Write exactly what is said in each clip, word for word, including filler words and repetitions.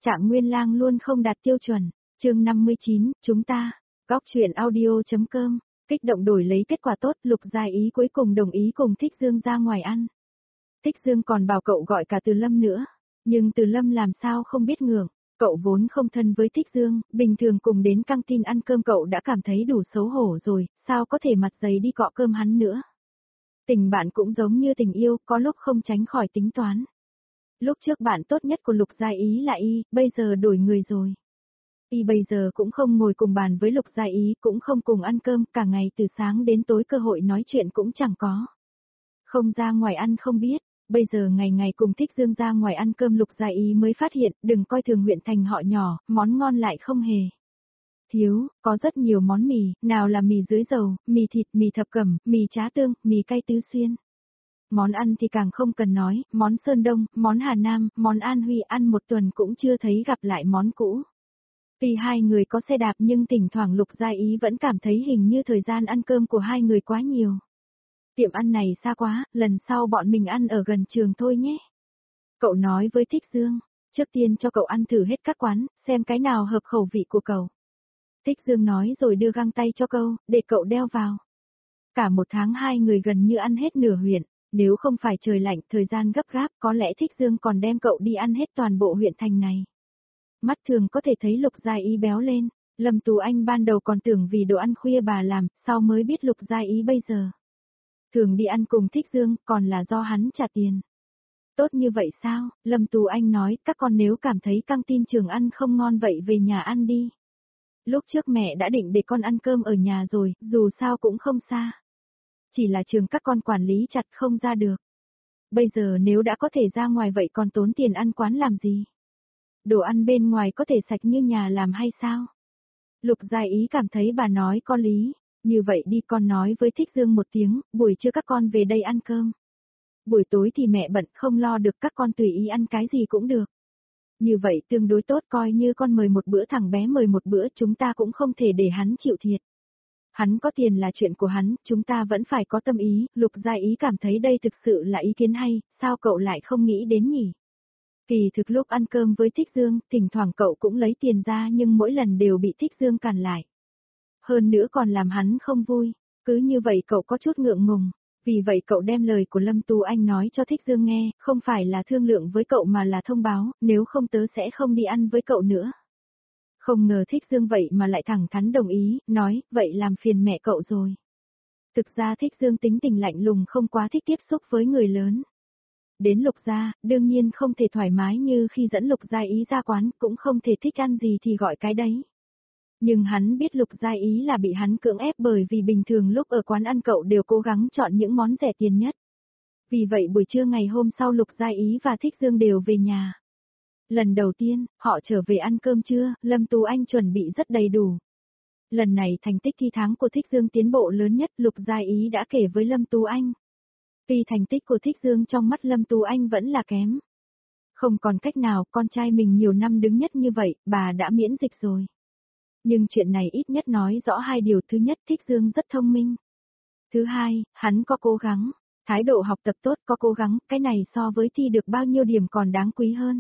Trạng Nguyên Lang luôn không đạt tiêu chuẩn. Chương năm mươi chín, chúng ta. Góc truyện audio.com. Kích động đổi lấy kết quả tốt, Lục Gia Ý cuối cùng đồng ý cùng Thích Dương ra ngoài ăn. Thích Dương còn bảo cậu gọi cả Từ Lâm nữa, nhưng Từ Lâm làm sao không biết ngượng. Cậu vốn không thân với Thích Dương, bình thường cùng đến căng tin ăn cơm cậu đã cảm thấy đủ xấu hổ rồi, sao có thể mặt dày đi cọ cơm hắn nữa. Tình bạn cũng giống như tình yêu, có lúc không tránh khỏi tính toán. Lúc trước bạn tốt nhất của Lục Gia Ý là Y, bây giờ đổi người rồi. Y bây giờ cũng không ngồi cùng bàn với Lục Gia Ý, cũng không cùng ăn cơm, cả ngày từ sáng đến tối cơ hội nói chuyện cũng chẳng có. Không ra ngoài ăn không biết, bây giờ ngày ngày cùng Thích Dương ra ngoài ăn cơm Lục Gia Ý mới phát hiện, đừng coi thường huyện thành họ nhỏ, món ngon lại không hề thiếu, có rất nhiều món mì, nào là mì dưới dầu, mì thịt, mì thập cẩm, mì trá tương, mì cay tứ xuyên. Món ăn thì càng không cần nói, món Sơn Đông, món Hà Nam, món An Huy ăn một tuần cũng chưa thấy gặp lại món cũ. Tuy hai người có xe đạp nhưng thỉnh thoảng Lục Gia Ý vẫn cảm thấy hình như thời gian ăn cơm của hai người quá nhiều. Tiệm ăn này xa quá, lần sau bọn mình ăn ở gần trường thôi nhé. Cậu nói với Thích Dương, trước tiên cho cậu ăn thử hết các quán, xem cái nào hợp khẩu vị của cậu. Thích Dương nói rồi đưa găng tay cho cậu, để cậu đeo vào. Cả một tháng hai người gần như ăn hết nửa huyện, nếu không phải trời lạnh, thời gian gấp gáp, có lẽ Thích Dương còn đem cậu đi ăn hết toàn bộ huyện thành này. Mắt thường có thể thấy Lục Gia Ý béo lên, Lâm Tú Anh ban đầu còn tưởng vì đồ ăn khuya bà làm, sau mới biết Lục Gia Ý bây giờ thường đi ăn cùng Thích Dương, còn là do hắn trả tiền. Tốt như vậy sao? Lâm Tú Anh nói, các con nếu cảm thấy căng tin trường ăn không ngon vậy về nhà ăn đi. Lúc trước mẹ đã định để con ăn cơm ở nhà rồi, dù sao cũng không xa. Chỉ là trường các con quản lý chặt không ra được. Bây giờ nếu đã có thể ra ngoài vậy còn tốn tiền ăn quán làm gì? Đồ ăn bên ngoài có thể sạch như nhà làm hay sao? Lục Gia Ý cảm thấy bà nói có lý. Như vậy đi, con nói với Thích Dương một tiếng, buổi trưa các con về đây ăn cơm. Buổi tối thì mẹ bận không lo được, các con tùy ý ăn cái gì cũng được. Như vậy tương đối tốt, coi như con mời một bữa, thằng bé mời một bữa, chúng ta cũng không thể để hắn chịu thiệt. Hắn có tiền là chuyện của hắn, chúng ta vẫn phải có tâm ý. Lục Gia Ý cảm thấy đây thực sự là ý kiến hay, sao cậu lại không nghĩ đến nhỉ? Kỳ thực lúc ăn cơm với Thích Dương, thỉnh thoảng cậu cũng lấy tiền ra nhưng mỗi lần đều bị Thích Dương cản lại. Hơn nữa còn làm hắn không vui, cứ như vậy cậu có chút ngượng ngùng. Vì vậy cậu đem lời của Lâm Tú Anh nói cho Thích Dương nghe, không phải là thương lượng với cậu mà là thông báo, nếu không tớ sẽ không đi ăn với cậu nữa. Không ngờ Thích Dương vậy mà lại thẳng thắn đồng ý, nói, vậy làm phiền mẹ cậu rồi. Thực ra Thích Dương tính tình lạnh lùng, không quá thích tiếp xúc với người lớn. Đến Lục Gia, đương nhiên không thể thoải mái như khi dẫn Lục Gia Ý ra quán, cũng không thể thích ăn gì thì gọi cái đấy. Nhưng hắn biết Lục Gia Ý là bị hắn cưỡng ép, bởi vì bình thường lúc ở quán ăn cậu đều cố gắng chọn những món rẻ tiền nhất. Vì vậy buổi trưa ngày hôm sau Lục Gia Ý và Thích Dương đều về nhà. Lần đầu tiên, họ trở về ăn cơm trưa, Lâm Tú Anh chuẩn bị rất đầy đủ. Lần này thành tích thi tháng của Thích Dương tiến bộ lớn nhất, Lục Gia Ý đã kể với Lâm Tú Anh. Tuy thành tích của Thích Dương trong mắt Lâm Tú Anh vẫn là kém. Không còn cách nào, con trai mình nhiều năm đứng nhất như vậy, bà đã miễn dịch rồi. Nhưng chuyện này ít nhất nói rõ hai điều, thứ nhất Thích Dương rất thông minh. Thứ hai, hắn có cố gắng, thái độ học tập tốt, có cố gắng, cái này so với thi được bao nhiêu điểm còn đáng quý hơn.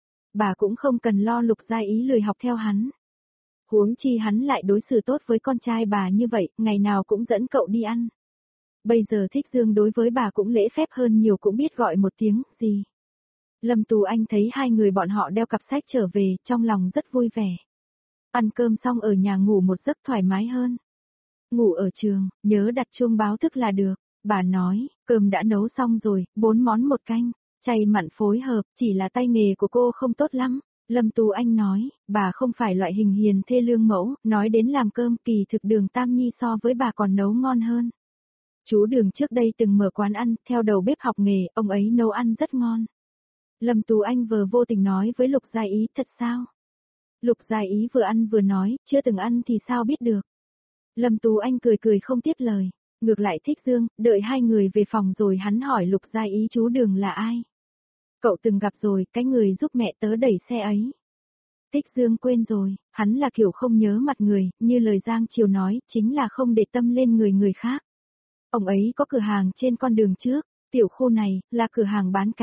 Bà cũng không cần lo Lục Gia Ý lười học theo hắn. Huống chi hắn lại đối xử tốt với con trai bà như vậy, ngày nào cũng dẫn cậu đi ăn. Bây giờ Thích Dương đối với bà cũng lễ phép hơn nhiều, cũng biết gọi một tiếng, gì. Lâm Tú Anh thấy hai người bọn họ đeo cặp sách trở về, trong lòng rất vui vẻ. Ăn cơm xong ở nhà ngủ một giấc thoải mái hơn. Ngủ ở trường, nhớ đặt chuông báo thức là được. Bà nói, cơm đã nấu xong rồi, bốn món một canh, chay mặn phối hợp, chỉ là tay nghề của cô không tốt lắm. Lâm Tú Anh nói, bà không phải loại hình hiền thê lương mẫu, nói đến làm cơm, kỳ thực Đường Tam Nhi so với bà còn nấu ngon hơn. Chú Đường trước đây từng mở quán ăn, theo đầu bếp học nghề, ông ấy nấu ăn rất ngon. Lâm Tú Anh vừa vô tình nói với Lục Gia Ý, thật sao? Lục Gia Ý vừa ăn vừa nói, chưa từng ăn thì sao biết được. Lâm Tú Anh cười cười không tiếp lời. Ngược lại Thích Dương, đợi hai người về phòng rồi hắn hỏi Lục Gia Ý chú Đường là ai? Cậu từng gặp rồi, cái người giúp mẹ tớ đẩy xe ấy. Thích Dương quên rồi, hắn là kiểu không nhớ mặt người, như lời Giang Triều nói, chính là không để tâm lên người người khác. Ông ấy có cửa hàng trên con đường trước, tiểu khu này, là cửa hàng bán cá.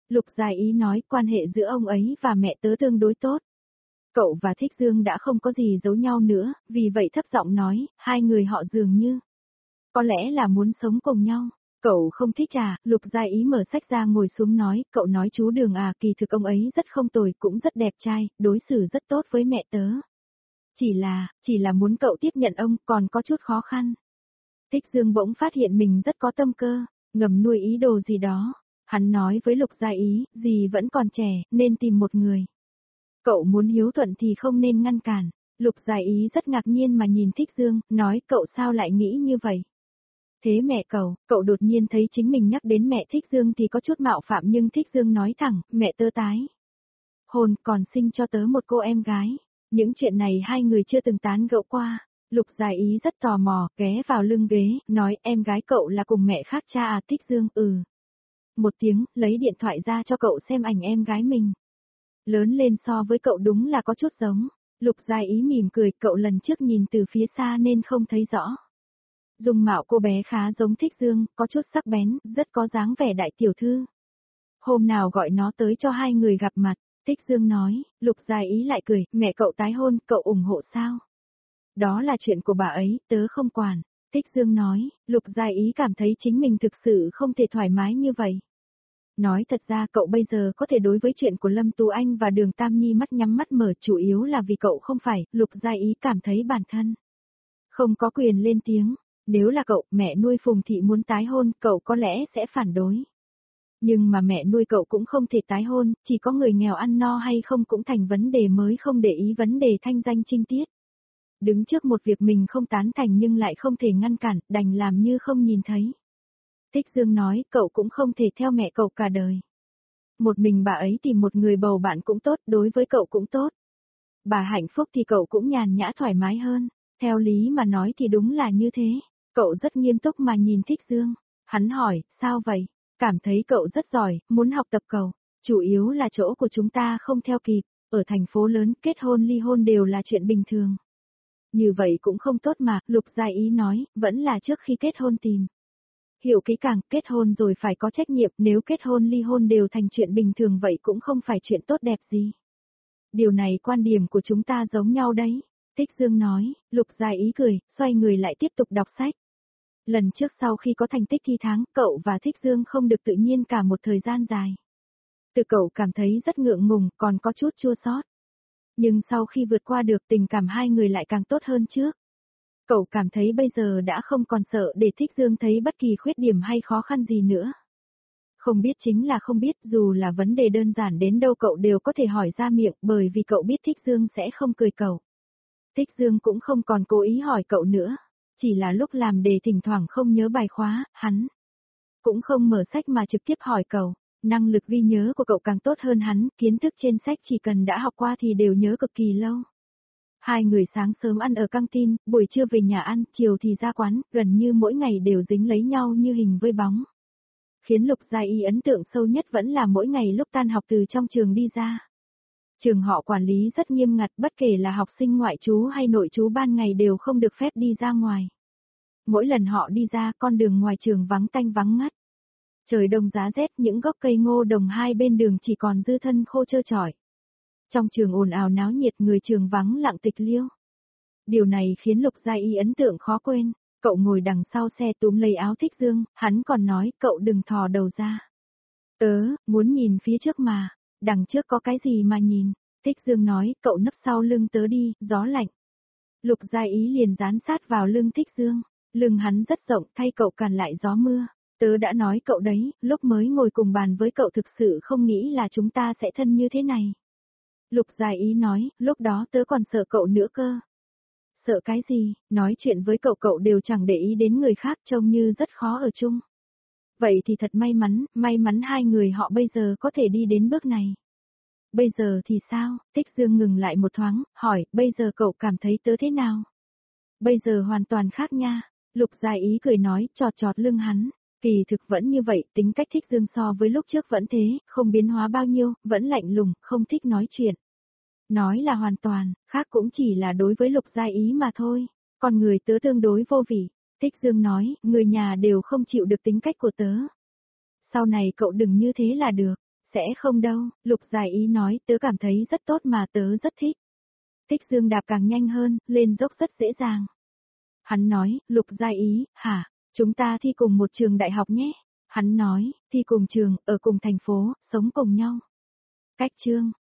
Lục Gia Ý nói quan hệ giữa ông ấy và mẹ tớ tương đối tốt. Cậu và Thích Dương đã không có gì giấu nhau nữa, vì vậy thấp giọng nói, hai người họ dường như có lẽ là muốn sống cùng nhau. Cậu không thích à? Lục Gia Ý mở sách ra ngồi xuống nói, cậu nói chú Đường à, kỳ thực ông ấy rất không tồi, cũng rất đẹp trai, đối xử rất tốt với mẹ tớ. Chỉ là, chỉ là muốn cậu tiếp nhận ông, còn có chút khó khăn. Thích Dương bỗng phát hiện mình rất có tâm cơ, ngầm nuôi ý đồ gì đó. Hắn nói với Lục Gia Ý, dì vẫn còn trẻ, nên tìm một người. Cậu muốn hiếu thuận thì không nên ngăn cản. Lục Gia Ý rất ngạc nhiên mà nhìn Thích Dương, nói cậu sao lại nghĩ như vậy? Thế mẹ cậu, cậu đột nhiên thấy chính mình nhắc đến mẹ Thích Dương thì có chút mạo phạm nhưng Thích Dương nói thẳng, mẹ tớ tái hôn còn sinh cho tớ một cô em gái. Những chuyện này hai người chưa từng tán gẫu qua. Lục Gia Ý rất tò mò, ghé vào lưng ghế, nói em gái cậu là cùng mẹ khác cha à? Thích Dương, ừ. Một tiếng, lấy điện thoại ra cho cậu xem ảnh em gái mình. Lớn lên so với cậu đúng là có chút giống. Lục Gia Ý mỉm cười, cậu lần trước nhìn từ phía xa nên không thấy rõ. Dung mạo cô bé khá giống Thích Dương, có chút sắc bén, rất có dáng vẻ đại tiểu thư. Hôm nào gọi nó tới cho hai người gặp mặt, Thích Dương nói. Lục Gia Ý lại cười, mẹ cậu tái hôn, cậu ủng hộ sao? Đó là chuyện của bà ấy, tớ không quản. Thích Dương nói. Lục Gia Ý cảm thấy chính mình thực sự không thể thoải mái như vậy. Nói thật ra cậu bây giờ có thể đối với chuyện của Lâm Tú Anh và Đường Tam Nhi mắt nhắm mắt mở, chủ yếu là vì cậu không phải. Lục Gia Ý cảm thấy bản thân không có quyền lên tiếng. Nếu là cậu, mẹ nuôi Phùng Thị muốn tái hôn, cậu có lẽ sẽ phản đối. Nhưng mà mẹ nuôi cậu cũng không thể tái hôn, chỉ có người nghèo ăn no hay không cũng thành vấn đề mới, không để ý vấn đề thanh danh trinh tiết. Đứng trước một việc mình không tán thành nhưng lại không thể ngăn cản, đành làm như không nhìn thấy. Thích Dương nói, cậu cũng không thể theo mẹ cậu cả đời. Một mình bà ấy tìm một người bầu bạn cũng tốt, đối với cậu cũng tốt. Bà hạnh phúc thì cậu cũng nhàn nhã thoải mái hơn. Theo lý mà nói thì đúng là như thế. Cậu rất nghiêm túc mà nhìn Thích Dương. Hắn hỏi, sao vậy? Cảm thấy cậu rất giỏi, muốn học tập cậu. Chủ yếu là chỗ của chúng ta không theo kịp. Ở thành phố lớn, kết hôn ly hôn đều là chuyện bình thường. Như vậy cũng không tốt mà, Lục Gia Ý nói, vẫn là trước khi kết hôn tìm. Hiểu kỹ càng, kết hôn rồi phải có trách nhiệm, nếu kết hôn ly hôn đều thành chuyện bình thường vậy cũng không phải chuyện tốt đẹp gì. Điều này quan điểm của chúng ta giống nhau đấy. Thích Dương nói. Lục Gia Ý cười, xoay người lại tiếp tục đọc sách. Lần trước sau khi có thành tích thi tháng, cậu và Thích Dương không được tự nhiên cả một thời gian dài. Từ cậu cảm thấy rất ngượng ngùng, còn có chút chua xót. Nhưng sau khi vượt qua được, tình cảm hai người lại càng tốt hơn trước. Cậu cảm thấy bây giờ đã không còn sợ để Thích Dương thấy bất kỳ khuyết điểm hay khó khăn gì nữa. Không biết chính là không biết, dù là vấn đề đơn giản đến đâu cậu đều có thể hỏi ra miệng, bởi vì cậu biết Thích Dương sẽ không cười cậu. Thích Dương cũng không còn cố ý hỏi cậu nữa. Chỉ là lúc làm đề thỉnh thoảng không nhớ bài khóa, hắn cũng không mở sách mà trực tiếp hỏi cậu. Năng lực ghi nhớ của cậu càng tốt hơn hắn, kiến thức trên sách chỉ cần đã học qua thì đều nhớ cực kỳ lâu. Hai người sáng sớm ăn ở căng tin, buổi trưa về nhà ăn, chiều thì ra quán, gần như mỗi ngày đều dính lấy nhau như hình với bóng. Khiến Lục Gia Ý ấn tượng sâu nhất vẫn là mỗi ngày lúc tan học từ trong trường đi ra. Trường họ quản lý rất nghiêm ngặt, bất kể là học sinh ngoại trú hay nội trú ban ngày đều không được phép đi ra ngoài. Mỗi lần họ đi ra, con đường ngoài trường vắng tanh vắng ngắt. Trời đông giá rét, những gốc cây ngô đồng hai bên đường chỉ còn dư thân khô trơ trọi. Trong trường ồn ào náo nhiệt, người trường vắng lặng tịch liêu. Điều này khiến Lục Gia Y ấn tượng khó quên. Cậu ngồi đằng sau xe túm lấy áo Thích Dương, hắn còn nói, cậu đừng thò đầu ra. Tớ, muốn nhìn phía trước mà, đằng trước có cái gì mà nhìn. Thích Dương nói, cậu nấp sau lưng tớ đi, gió lạnh. Lục Gia Ý liền dán sát vào lưng Thích Dương, lưng hắn rất rộng, thay cậu cản lại gió mưa. Tớ đã nói cậu đấy, lúc mới ngồi cùng bàn với cậu thực sự không nghĩ là chúng ta sẽ thân như thế này. Lục Gia Ý nói, lúc đó tớ còn sợ cậu nữa cơ. Sợ cái gì, nói chuyện với cậu cậu đều chẳng để ý đến người khác, trông như rất khó ở chung. Vậy thì thật may mắn, may mắn hai người họ bây giờ có thể đi đến bước này. Bây giờ thì sao? Thích Dương ngừng lại một thoáng, hỏi, bây giờ cậu cảm thấy tớ thế nào? Bây giờ hoàn toàn khác nha. Lục Gia Ý cười nói, chọt chọt lưng hắn. Kỳ thực vẫn như vậy, tính cách Thích Dương so với lúc trước vẫn thế, không biến hóa bao nhiêu, vẫn lạnh lùng, không thích nói chuyện. Nói là hoàn toàn, khác cũng chỉ là đối với Lục Gia Ý mà thôi. Còn người tớ tương đối vô vị. Thích Dương nói, người nhà đều không chịu được tính cách của tớ. Sau này cậu đừng như thế là được. Sẽ không đâu, Lục Giải Ý nói, tớ cảm thấy rất tốt mà tớ rất thích. Tích Dương đạp càng nhanh hơn, lên dốc rất dễ dàng. Hắn nói, Lục Giải Ý, hả, chúng ta thi cùng một trường đại học nhé. Hắn nói, thi cùng trường, ở cùng thành phố, sống cùng nhau. Cách chương